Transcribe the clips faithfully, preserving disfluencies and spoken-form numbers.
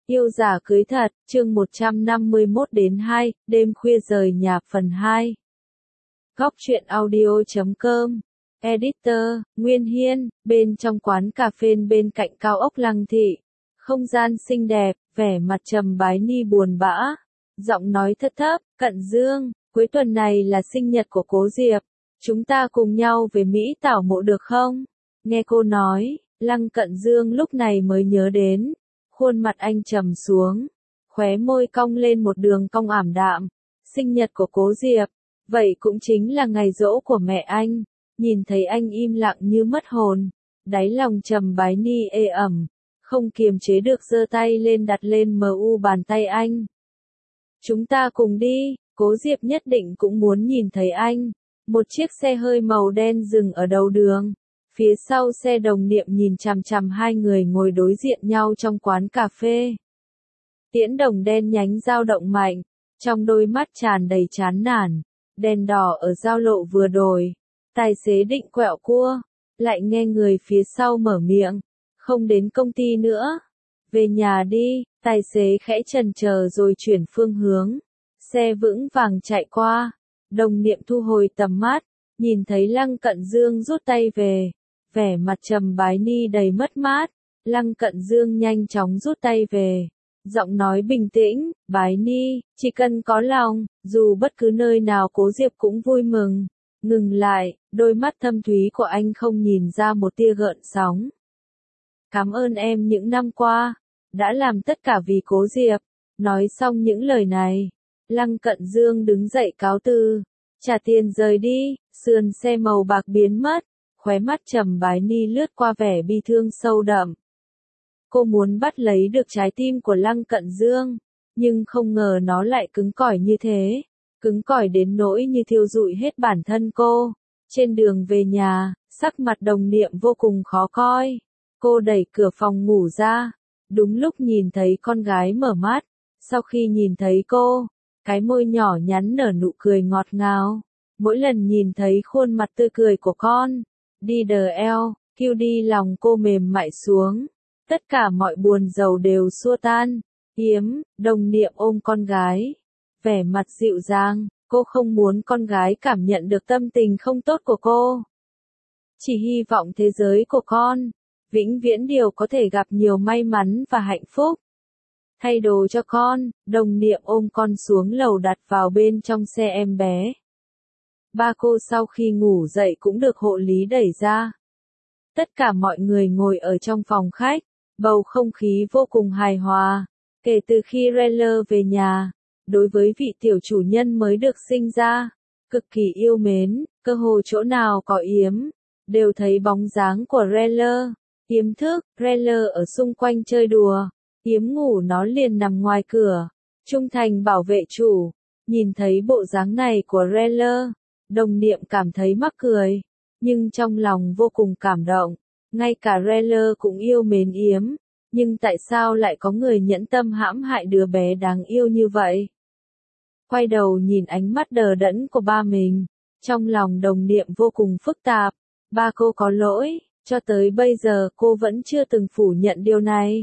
Yêu giả cưới thật, chương một trăm năm mươi mốt đến hai, đêm khuya rời nhà phần hai. Góc truyện audio chấm com. Editor, Nguyên Hiên, bên trong quán cà phê bên cạnh cao ốc Lăng Thị. Không gian xinh đẹp, vẻ mặt trầm bái ni buồn bã. Giọng nói thấp thấp, Cận Dương, cuối tuần này là sinh nhật của Cố Diệp. Chúng ta cùng nhau về Mỹ tảo mộ được không? Nghe cô nói, Lăng Cận Dương lúc này mới nhớ đến. Khuôn mặt anh trầm xuống, khóe môi cong lên một đường cong ảm đạm. Sinh nhật của Cố Diệp, vậy cũng chính là ngày giỗ của mẹ anh. Nhìn thấy anh im lặng như mất hồn, đáy lòng trầm bái ni ê ẩm, không kiềm chế được giơ tay lên đặt lên mờ u bàn tay anh. Chúng ta cùng đi, Cố Diệp nhất định cũng muốn nhìn thấy anh. Một chiếc xe hơi màu đen dừng ở đầu đường. Phía sau xe Đồng Niệm nhìn chằm chằm hai người ngồi đối diện nhau trong quán cà phê. Tiễn đồng đen nhánh dao động mạnh, trong đôi mắt tràn đầy chán nản. Đèn đỏ ở giao lộ vừa đổi, tài xế định quẹo cua, lại nghe người phía sau mở miệng, không đến công ty nữa, về nhà đi. Tài xế khẽ chần chờ rồi chuyển phương hướng, xe vững vàng chạy qua. Đồng Niệm thu hồi tầm mắt, nhìn thấy Lăng Cận Dương rút tay về, vẻ mặt trầm bái ni đầy mất mát. Lăng Cận Dương nhanh chóng rút tay về, giọng nói bình tĩnh, bái ni, chỉ cần có lòng, dù bất cứ nơi nào Cố Diệp cũng vui mừng. Ngừng lại, đôi mắt thâm thúy của anh không nhìn ra một tia gợn sóng. Cảm ơn em những năm qua, đã làm tất cả vì Cố Diệp. Nói xong những lời này, Lăng Cận Dương đứng dậy cáo từ, trả tiền rời đi. Sườn xe màu bạc biến mất, khóe mắt trầm bái ni lướt qua vẻ bi thương sâu đậm. Cô muốn bắt lấy được trái tim của Lăng Cận Dương, nhưng không ngờ nó lại cứng cỏi như thế, cứng cỏi đến nỗi như thiêu rụi hết bản thân cô. Trên đường về nhà, sắc mặt Đồng Niệm vô cùng khó coi. Cô đẩy cửa phòng ngủ ra, đúng lúc nhìn thấy con gái mở mắt. Sau khi nhìn thấy cô, cái môi nhỏ nhắn nở nụ cười ngọt ngào. Mỗi lần nhìn thấy khuôn mặt tươi cười của con, đi đờ eo, kêu đi lòng cô mềm mại xuống. Tất cả mọi buồn rầu đều xua tan. Yếm, Đồng Niệm ôm con gái, vẻ mặt dịu dàng, cô không muốn con gái cảm nhận được tâm tình không tốt của cô. Chỉ hy vọng thế giới của con, vĩnh viễn đều có thể gặp nhiều may mắn và hạnh phúc. Thay đồ cho con, Đồng Niệm ôm con xuống lầu đặt vào bên trong xe em bé. Ba cô sau khi ngủ dậy cũng được hộ lý đẩy ra. Tất cả mọi người ngồi ở trong phòng khách, bầu không khí vô cùng hài hòa. Kể từ khi Reller về nhà, đối với vị tiểu chủ nhân mới được sinh ra, cực kỳ yêu mến, cơ hồ chỗ nào có Yếm, đều thấy bóng dáng của Reller. Yếm thức, Reller ở xung quanh chơi đùa, Yếm ngủ nó liền nằm ngoài cửa, trung thành bảo vệ chủ. Nhìn thấy bộ dáng này của Reller, Đồng Niệm cảm thấy mắc cười, nhưng trong lòng vô cùng cảm động. Ngay cả Reller cũng yêu mến Yếm, nhưng tại sao lại có người nhẫn tâm hãm hại đứa bé đáng yêu như vậy? Quay đầu nhìn ánh mắt đờ đẫn của ba mình, trong lòng Đồng Niệm vô cùng phức tạp. Ba cô có lỗi, cho tới bây giờ cô vẫn chưa từng phủ nhận điều này.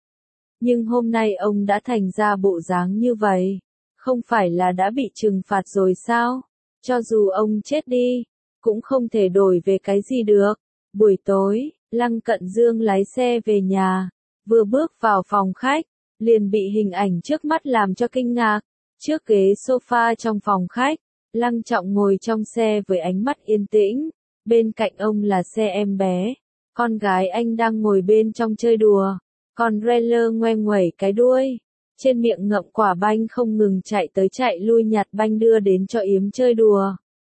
Nhưng hôm nay ông đã thành ra bộ dáng như vậy, không phải là đã bị trừng phạt rồi sao? Cho dù ông chết đi, cũng không thể đổi về cái gì được. Buổi tối, Lăng Cận Dương lái xe về nhà, vừa bước vào phòng khách, liền bị hình ảnh trước mắt làm cho kinh ngạc. Trước ghế sofa trong phòng khách, Lăng Trọng ngồi trong xe với ánh mắt yên tĩnh, bên cạnh ông là xe em bé, con gái anh đang ngồi bên trong chơi đùa, còn Reller ngoe nguẩy cái đuôi, trên miệng ngậm quả banh không ngừng chạy tới chạy lui nhặt banh đưa đến cho Yếm chơi đùa.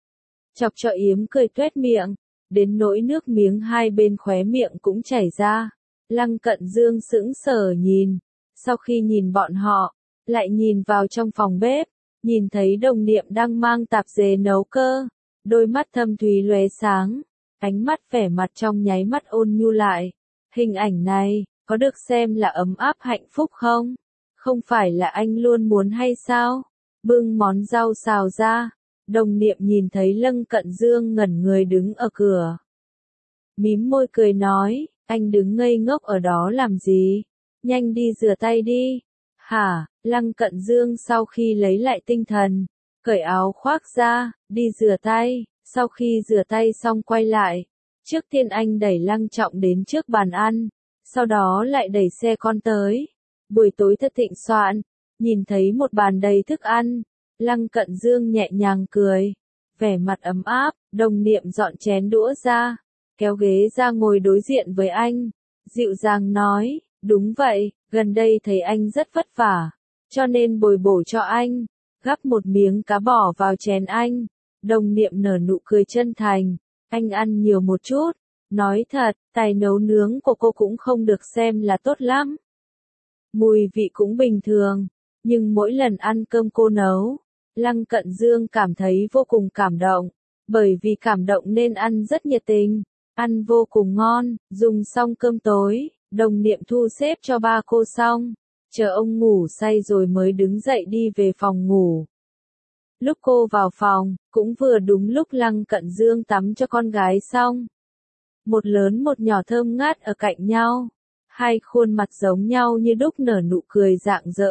Chọc cho Yếm cười tuét miệng, đến nỗi nước miếng hai bên khóe miệng cũng chảy ra. Lăng Cận Dương sững sờ nhìn, sau khi nhìn bọn họ, lại nhìn vào trong phòng bếp, nhìn thấy Đồng Niệm đang mang tạp dề nấu cơ, đôi mắt thâm thúy lóe sáng, ánh mắt vẻ mặt trong nháy mắt ôn nhu lại. Hình ảnh này, có được xem là ấm áp hạnh phúc không? Không phải là anh luôn muốn hay sao? Bưng món rau xào ra, Đồng Niệm nhìn thấy Lăng Cận Dương ngẩn người đứng ở cửa. Mím môi cười nói, anh đứng ngây ngốc ở đó làm gì? nhanh đi rửa tay đi. Hả, Lăng Cận Dương sau khi lấy lại tinh thần, cởi áo khoác ra, đi rửa tay, sau khi rửa tay xong quay lại. Trước tiên anh đẩy Lăng Trọng đến trước bàn ăn, sau đó lại đẩy xe con tới. Buổi tối thật thịnh soạn, nhìn thấy một bàn đầy thức ăn, Lăng Cận Dương nhẹ nhàng cười, vẻ mặt ấm áp, đồng niệm dọn chén đũa ra, kéo ghế ra ngồi đối diện với anh, dịu dàng nói, đúng vậy, gần đây thấy anh rất vất vả, cho nên bồi bổ cho anh, gắp một miếng cá bỏ vào chén anh, đồng niệm nở nụ cười chân thành, anh ăn nhiều một chút, nói thật, tài nấu nướng của cô cũng không được xem là tốt lắm. Mùi vị cũng bình thường, nhưng mỗi lần ăn cơm cô nấu, Lăng Cận Dương cảm thấy vô cùng cảm động, bởi vì cảm động nên ăn rất nhiệt tình, ăn vô cùng ngon, dùng xong cơm tối, đồng niệm thu xếp cho ba cô xong, chờ ông ngủ say rồi mới đứng dậy đi về phòng ngủ. Lúc cô vào phòng, cũng vừa đúng lúc Lăng Cận Dương tắm cho con gái xong. Một lớn một nhỏ thơm ngát ở cạnh nhau, hai khuôn mặt giống nhau như đúc nở nụ cười rạng rỡ.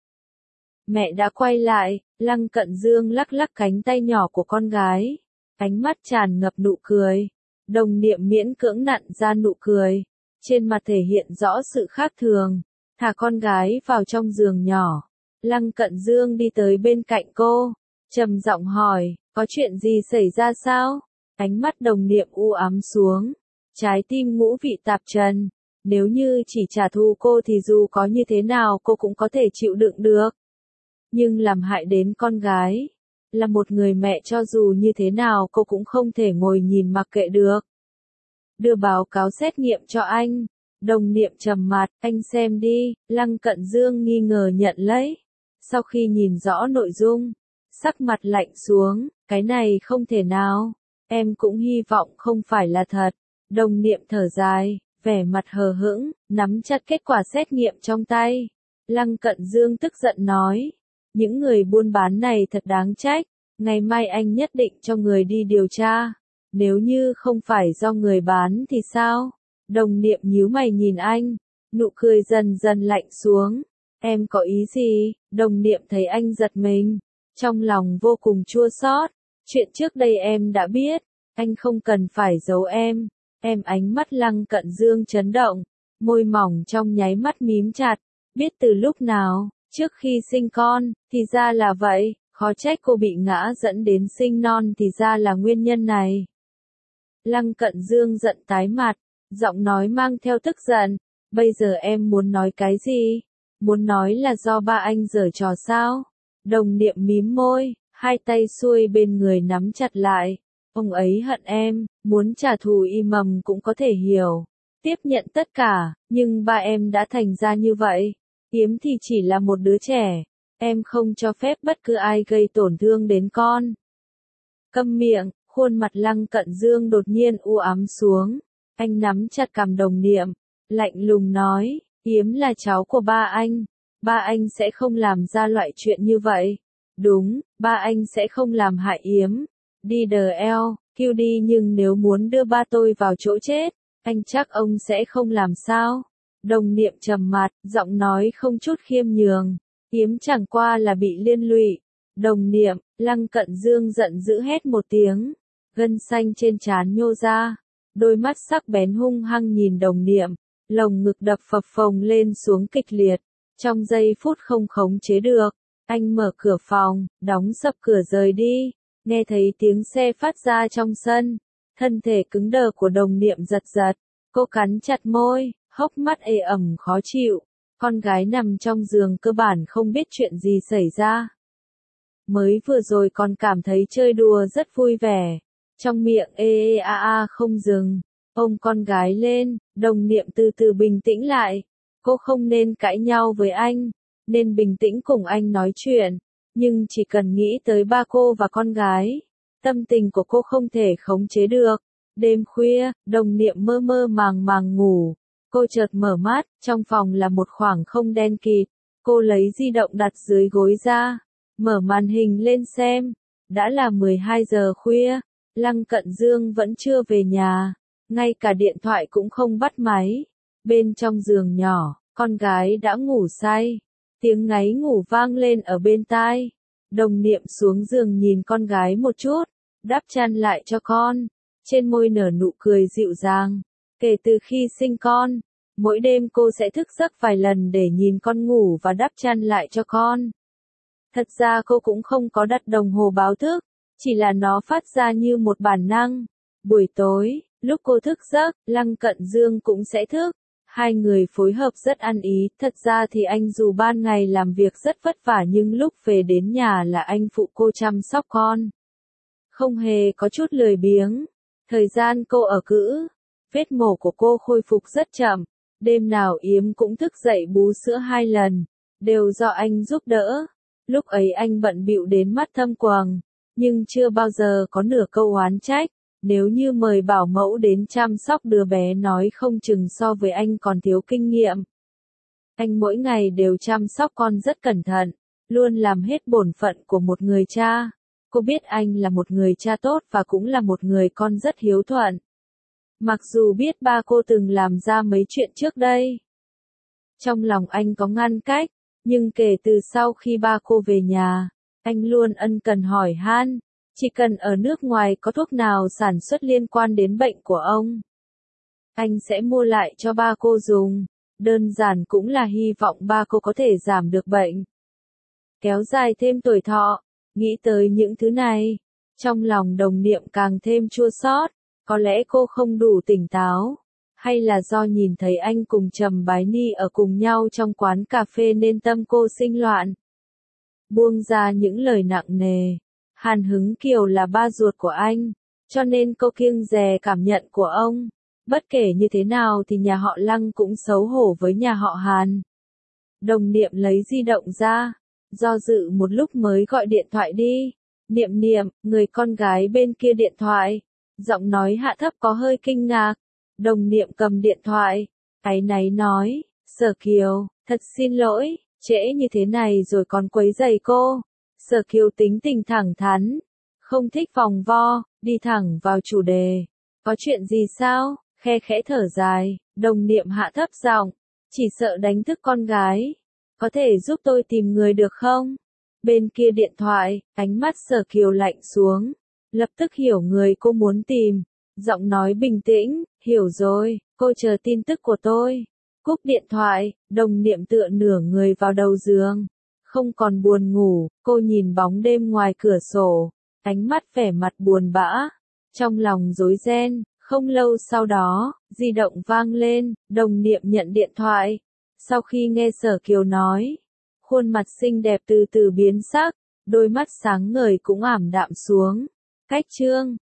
Mẹ đã quay lại, Lăng Cận Dương lắc lắc cánh tay nhỏ của con gái, ánh mắt tràn ngập nụ cười, đồng niệm miễn cưỡng nặn ra nụ cười, trên mặt thể hiện rõ sự khác thường, thả con gái vào trong giường nhỏ. Lăng Cận Dương đi tới bên cạnh cô, trầm giọng hỏi, có chuyện gì xảy ra sao? Ánh mắt đồng niệm u ám xuống, trái tim ngũ vị tạp trần, nếu như chỉ trả thù cô thì dù có như thế nào cô cũng có thể chịu đựng được. Nhưng làm hại đến con gái, là một người mẹ cho dù như thế nào cô cũng không thể ngồi nhìn mặc kệ được. Đưa báo cáo xét nghiệm cho anh, đồng niệm trầm mặt, anh xem đi, Lăng Cận Dương nghi ngờ nhận lấy. Sau khi nhìn rõ nội dung, sắc mặt lạnh xuống, cái này không thể nào, em cũng hy vọng không phải là thật. Đồng niệm thở dài, vẻ mặt hờ hững, nắm chặt kết quả xét nghiệm trong tay. Lăng Cận Dương tức giận nói, những người buôn bán này thật đáng trách, ngày mai anh nhất định cho người đi điều tra, nếu như không phải do người bán thì sao? Đồng niệm nhíu mày nhìn anh, nụ cười dần dần lạnh xuống, em có ý gì? Đồng niệm thấy anh giật mình, trong lòng vô cùng chua xót, chuyện trước đây em đã biết, anh không cần phải giấu em. Em ánh mắt Lăng Cận Dương chấn động, môi mỏng trong nháy mắt mím chặt, biết từ lúc nào, trước khi sinh con, thì ra là vậy, khó trách cô bị ngã dẫn đến sinh non thì ra là nguyên nhân này. Lăng Cận Dương giận tái mặt, giọng nói mang theo tức giận, bây giờ em muốn nói cái gì? Muốn nói là do ba anh giở trò sao? Đồng niệm mím môi, hai tay xuôi bên người nắm chặt lại. Ông ấy hận em, muốn trả thù y mầm cũng có thể hiểu. Tiếp nhận tất cả, nhưng ba em đã thành ra như vậy. Yếm thì chỉ là một đứa trẻ. Em không cho phép bất cứ ai gây tổn thương đến con. Câm miệng, khuôn mặt Lăng Cận Dương đột nhiên u ám xuống. Anh nắm chặt cằm đồng niệm, lạnh lùng nói, Yếm là cháu của ba anh. Ba anh sẽ không làm ra loại chuyện như vậy. Đúng, ba anh sẽ không làm hại Yếm. Đi đờ eo, kêu đi nhưng nếu muốn đưa ba tôi vào chỗ chết, anh chắc ông sẽ không làm sao. Đồng niệm trầm mặt, giọng nói không chút khiêm nhường. Yếm chẳng qua là bị liên lụy. Đồng niệm, Lăng Cận Dương giận dữ hét một tiếng. Gân xanh trên trán nhô ra. Đôi mắt sắc bén hung hăng nhìn đồng niệm. Lồng ngực đập phập phồng lên xuống kịch liệt. Trong giây phút không khống chế được, anh mở cửa phòng, đóng sập cửa rời đi. Nghe thấy tiếng xe phát ra trong sân, thân thể cứng đờ của đồng niệm giật giật, cô cắn chặt môi, hốc mắt ê ẩm khó chịu, con gái nằm trong giường cơ bản không biết chuyện gì xảy ra. Mới vừa rồi còn cảm thấy chơi đùa rất vui vẻ, trong miệng ê ê a a không dừng, ôm con gái lên, đồng niệm từ từ bình tĩnh lại, cô không nên cãi nhau với anh, nên bình tĩnh cùng anh nói chuyện. Nhưng chỉ cần nghĩ tới ba cô và con gái, tâm tình của cô không thể khống chế được. Đêm khuya, đồng niệm mơ mơ màng màng ngủ. Cô chợt mở mắt, trong phòng là một khoảng không đen kịt. Cô lấy di động đặt dưới gối ra, mở màn hình lên xem. Đã là mười hai giờ khuya, Lăng Cận Dương vẫn chưa về nhà, ngay cả điện thoại cũng không bắt máy. Bên trong giường nhỏ, Con gái đã ngủ say. Tiếng ngáy ngủ vang lên ở bên tai. Đồng Niệm xuống giường nhìn con gái một chút, đắp chăn lại cho con. Trên môi nở nụ cười dịu dàng. Kể từ khi sinh con, mỗi đêm cô sẽ thức giấc vài lần để nhìn con ngủ và đắp chăn lại cho con. Thật ra cô cũng không có đặt đồng hồ báo thức, chỉ là nó phát ra như một bản năng. Buổi tối, lúc cô thức giấc, Lăng Cận Dương cũng sẽ thức. Hai người phối hợp rất ăn ý, thật ra thì anh dù ban ngày làm việc rất vất vả nhưng lúc về đến nhà là anh phụ cô chăm sóc con. Không hề có chút lười biếng. Thời gian cô ở cữ, vết mổ của cô khôi phục rất chậm. Đêm nào Yếm cũng thức dậy bú sữa hai lần, đều do anh giúp đỡ. Lúc ấy anh bận bịu đến mắt thâm quầng, nhưng chưa bao giờ có nửa câu oán trách. Nếu như mời bảo mẫu đến chăm sóc đứa bé nói không chừng so với anh còn thiếu kinh nghiệm. Anh mỗi ngày đều chăm sóc con rất cẩn thận, luôn làm hết bổn phận của một người cha. Cô biết anh là một người cha tốt và cũng là một người con rất hiếu thuận. Mặc dù biết ba cô từng làm ra mấy chuyện trước đây. Trong lòng anh có ngăn cách, nhưng kể từ sau khi ba cô về nhà, anh luôn ân cần hỏi han. Chỉ cần ở nước ngoài có thuốc nào sản xuất liên quan đến bệnh của ông, anh sẽ mua lại cho ba cô dùng. Đơn giản cũng là hy vọng ba cô có thể giảm được bệnh, kéo dài thêm tuổi thọ. Nghĩ tới những thứ này, trong lòng Đồng Niệm càng thêm chua xót. Có lẽ cô không đủ tỉnh táo, hay là do nhìn thấy anh cùng Trầm Bái Ni ở cùng nhau trong quán cà phê nên tâm cô sinh loạn. Buông ra những lời nặng nề. Hàn Hứng Kiều là ba ruột của anh, cho nên cô kiêng dè cảm nhận của ông. Bất kể như thế nào thì nhà họ Lăng cũng xấu hổ với nhà họ Hàn. Đồng Niệm lấy di động ra, do dự một lúc mới gọi điện thoại đi. Niệm Niệm, người con gái bên kia điện thoại. Giọng nói hạ thấp có hơi kinh ngạc. Đồng Niệm cầm điện thoại, áy náy nói, Sở Kiều, thật xin lỗi, trễ như thế này rồi còn quấy rầy cô. Sở Kiều tính tình thẳng thắn, không thích vòng vo, đi thẳng vào chủ đề. Có chuyện gì sao? Khe khẽ thở dài, Đồng Niệm hạ thấp giọng, chỉ sợ đánh thức con gái. Có thể giúp tôi tìm người được không? Bên kia điện thoại, ánh mắt Sở Kiều lạnh xuống, lập tức hiểu người cô muốn tìm. Giọng nói bình tĩnh, hiểu rồi, cô chờ tin tức của tôi. Cúp điện thoại, Đồng Niệm tựa nửa người vào đầu giường. Không còn buồn ngủ, cô nhìn bóng đêm ngoài cửa sổ, ánh mắt vẻ mặt buồn bã, trong lòng rối ren. Không lâu sau đó, di động vang lên, Đồng Niệm nhận điện thoại. Sau khi nghe Sở Kiều nói, khuôn mặt xinh đẹp từ từ biến sắc, đôi mắt sáng ngời cũng ảm đạm xuống. Cách chương